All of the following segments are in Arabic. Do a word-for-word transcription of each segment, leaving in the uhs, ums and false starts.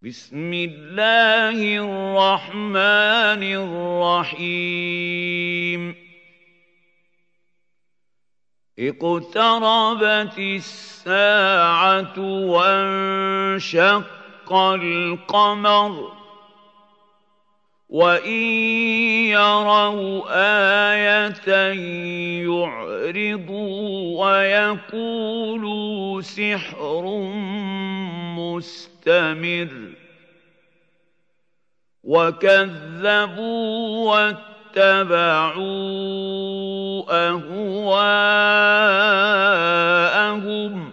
بسم الله الرحمن الرحيم اقتربت الساعة وانشق القمر وإن يروا آية يعرضوا ويقولوا سحر مستمر وكذبوا واتبعوا أهواءهم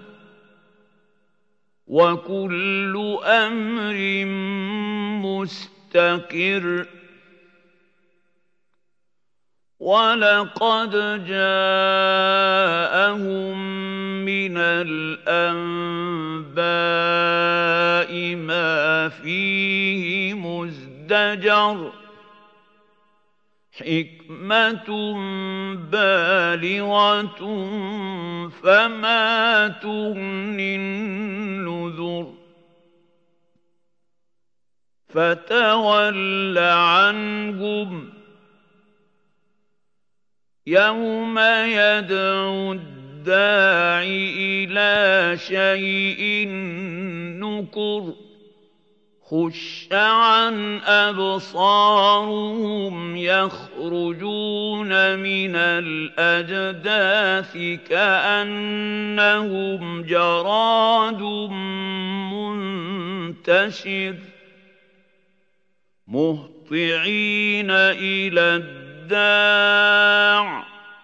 وكل أمر مستقر ولقد جاءهم من الأنباء ما فيه مزدجر حكمة بالغة فما تغني النذر فتول عنهم يوم يدعو الداع إلى شيء نكر خش عن أبصارهم يخرجون من الأجداث كأنهم جراد منتشر مهطعين إلى الداع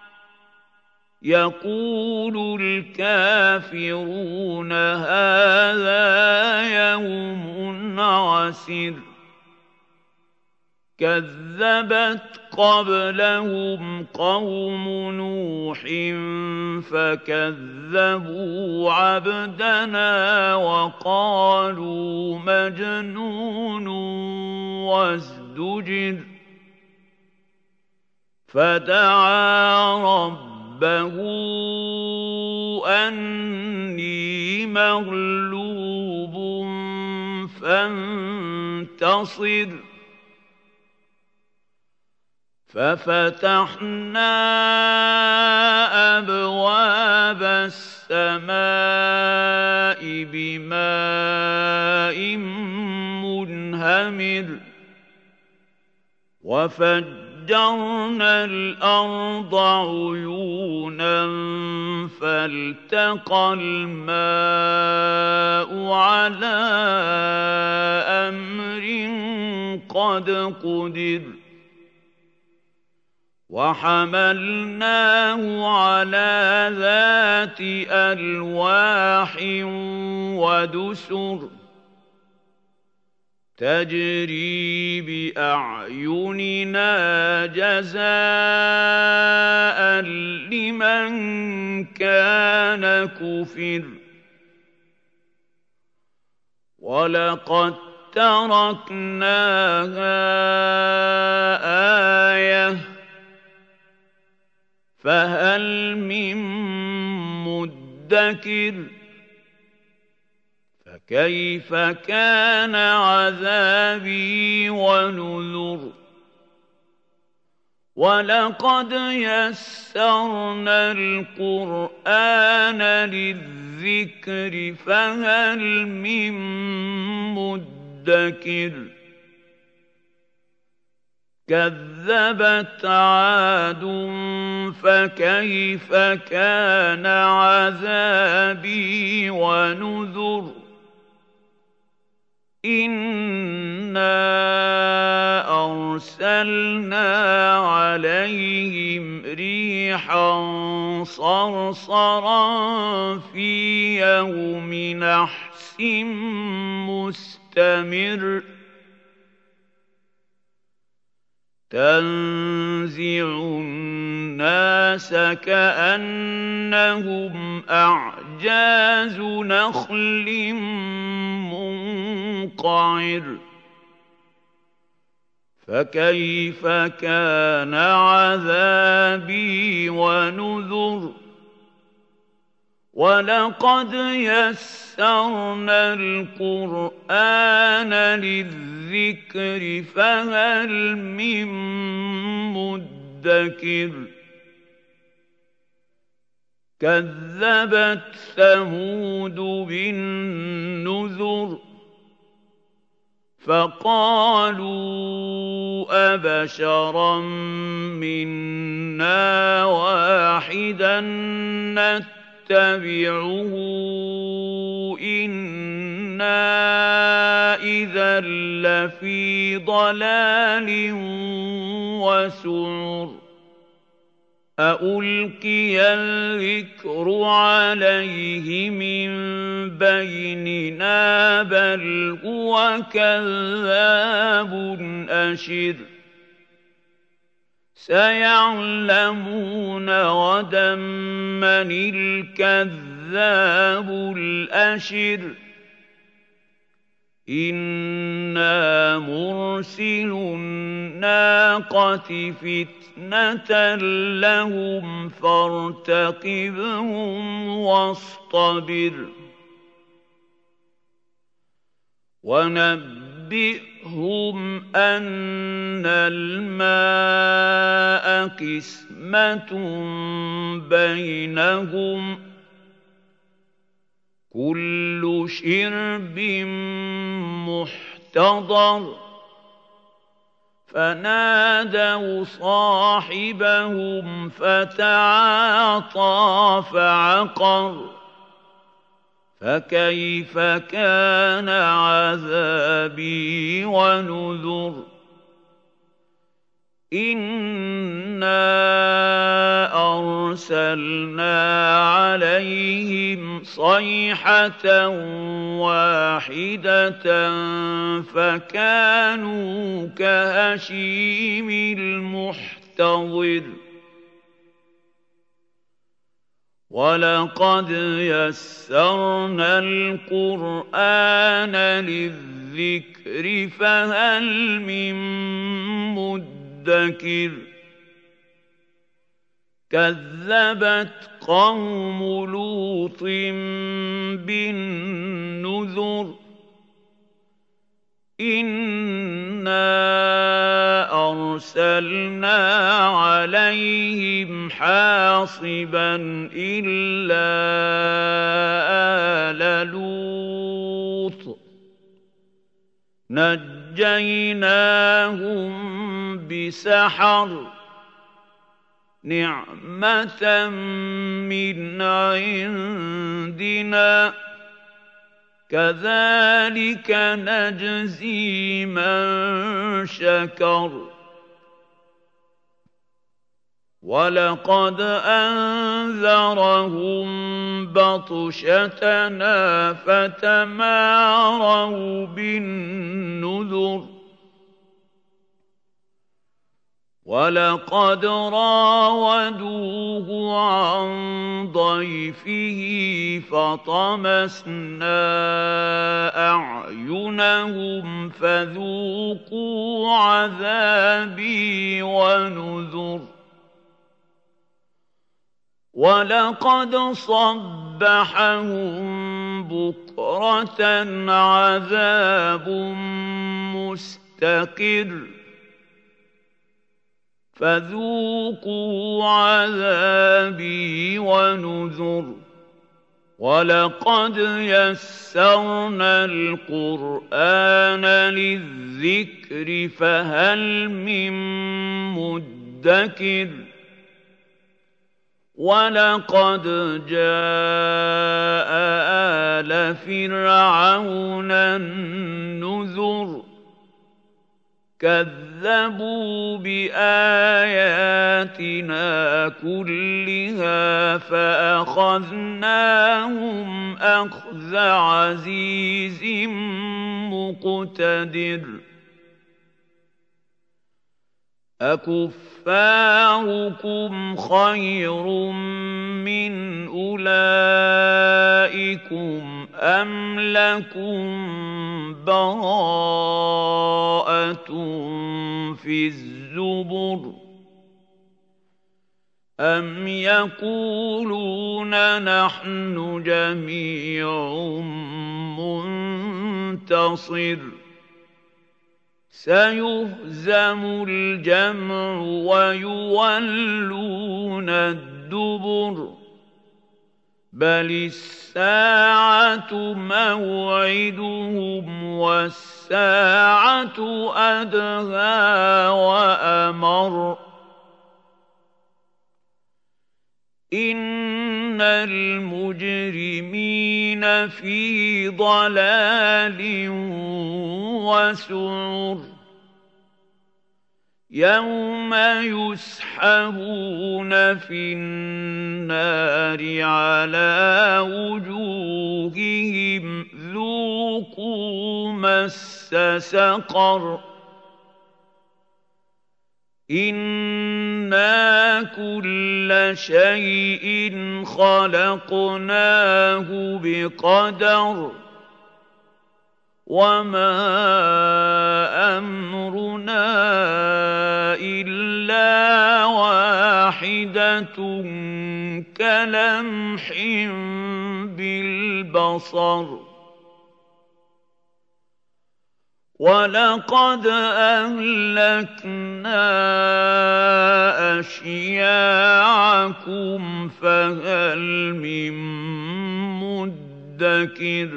يقول الكافرون هذا يوم عسر كذبت قبلهم قوم نوح فكذبوا عبدنا وقالوا مجنون وازدجر فدعا ربه ربه أني مغلوب فانتصر ففتحنا أبواب السماء بماء منهمر وفجرنا فَفَجَّرْنَا الْأَرْضَ عُيُونًا فَالْتَقَى الْمَاءُ عَلَىٰ أَمْرٍ قَدْ قُدِرَ وَحَمَلْنَاهُ عَلَىٰ ذَاتِ أَلْوَاحٍ وَدُسُرٍ تجري بأعيننا جزاء لمن كان كفر ولقد تركناها آية فهل من مدكر فكيف كان عذابي ونذر ولقد يسرنا القرآن للذكر فهل من مدكر كذبت عاد فكيف كان عذابي ونذر إِنَّا أَرْسَلْنَا عَلَيْهِمْ رِيحًا صَرْصَرًا فِي يَوْمِ نَحْسٍ مُسْتَمِرٍّ تَنزِعُ النَّاسَ كَأَنَّهُمْ أَعْجَازُ نَخْلٍ منقعر فكيف كان عذابي ونذر وَلَقَدْ يَسَّرْنَا الْقُرْآنَ لِلذِّكْرِ فَهَلْ مِن مُّدَّكِرٍ كَذَّبَتْ ثَمُودُ بِالنُّذُرِ فَقَالُوا أَبَشَرًا مِّنَّا وَاحِدًا نَّتَّبِعُهُ إِنَّا إِذًا لَّفِي ضَلَالٍ وَسُعُرٍ أَأُلْقِيَ الذِّكْرُ عَلَيْهِ مِن بَيْنِنَا بَلْ هُوَ كَذَّابٌ أَشِرٌ سَيَعْلَمُونَ غَدًا مَّنِ الْكَذَّابُ الْأَشِرُ إِنَّا مُرْسِلُو النَّاقَةِ فِتْنَةً لَّهُمْ فَارْتَقِبْهُمْ وَاصْطَبِرْ وَنَبِّئْهُمْ أَنَّ الْمَاءَ قِسْمَةٌ بَيْنَهُمْ كُلُّ شِرْبٍ مُّحْتَضَرٌ فَنَادَوْا صَاحِبَهُمْ فَتَعَاطَىٰ فَعَقَرَ فَكَيْفَ كَانَ عَذَابِي وَنُذُرِ إِنَّا أَرْسَلْنَا عَلَيْهِمْ صَيْحَةً وَاحِدَةً فَكَانُوا كَهَشِيمِ الْمُحْتَظِرِ وَلَقَدْ يَسَّرْنَا الْقُرْآنَ لِلذِّكْرِ فَهَلْ مِن مُّدَّكِرٍ كَذَّبَتْ قَوْمُ لُوطٍ بِالنُّذُرِ إِنَّا أَرْسَلْنَا عَلَيْهِمْ حَاصِبًا إِلَّا آلَ لُوطٍ نَجَّيْنَاهُم بِسَحَرٍ نِعْمَةً مِّنْ عِندِنَا كَذَٰلِكَ نَجْزِي مَن شَكَرَ وَلَقَدْ أَنذَرَهُم بَطْشَتَنَا فَتَمَارَوْا بِالنُّذُرِ وَلَقَدْ رَاوَدُوهُ عَن ضَيْفِهِ فَطَمَسْنَا أَعْيُنَهُمْ فَذُوقُوا عَذَابِي وَنُذُرِ وَلَقَدْ صَبَّحَهُم بُكْرَةً عَذَابٌ مُّسْتَقِرٌّ فَذُوقُوا عَذَابِي وَنُذُرِ وَلَقَدْ يَسَّرْنَا الْقُرْآنَ لِلذِّكْرِ فَهَلْ مِن مُّدَّكِرٍ وَلَقَدْ جَاءَ آلَ فِرْعَوْنَ النُّذُرُ كَذَّبُوا بِآيَاتِنَا كُلِّهَا فَأَخَذْنَاهُمْ أَخْذَ عَزِيزٍ مُّقْتَدِرٍ أَكُفَّارُكُمْ خَيْرٌ مِّنْ أُولَٰئِكُمْ أَمْ لَكُمْ بَرَاءَةٌ فِي الزُّبُرِ أَمْ يَقُولُونَ نَحْنُ جَمِيعٌ مُّنتَصِرٌ سَيُهْزَمُ الْجَمْعُ وَيُوَلُّونَ الدُّبُرَ بَلِ السَّاعَةُ مَوْعِدُهُمْ وَالسَّاعَةُ أَدْهَىٰ وَأَمَرُّ إِنَّ الْمُجْرِمِينَ فِي ضَلَالٍ وَسُعُرٍ يَوْمَ يُسْحَبُونَ فِي النَّارِ عَلَىٰ وُجُوهِهِمْ ذُوقُوا مَسَّ سَقَرَ إِنَّا كُلَّ شَيْءٍ خَلَقْنَاهُ بِقَدَرٍ وَمَا أَمْرُنَا إِلَّا وَاحِدَةٌ كَلَمْحٍ بِالْبَصَرِ وَلَقَدْ أَهْلَكْنَا أَشْيَاعَكُمْ فَهَلْ مِن مُّدَّكِرٍ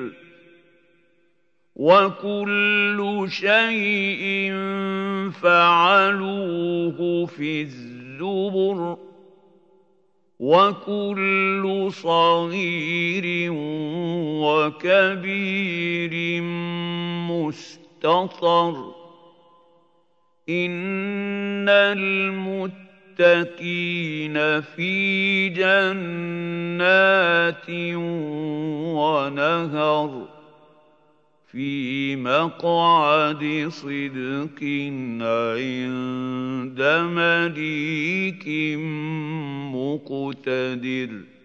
وَكُلُّ شَيْءٍ فَعَلُوهُ فِي الزُّبُرِ وَكُلُّ صَغِيرٍ وَكَبِيرٍ مُّسْتَطَرٌ إِنَّ الْمُتَّقِينَ فِي جَنَّاتٍ وَنَهَرٍ فِي مَقْعَدِ صِدْقٍ عِندَ مَلِيكٍ مُّقْتَدِرٍ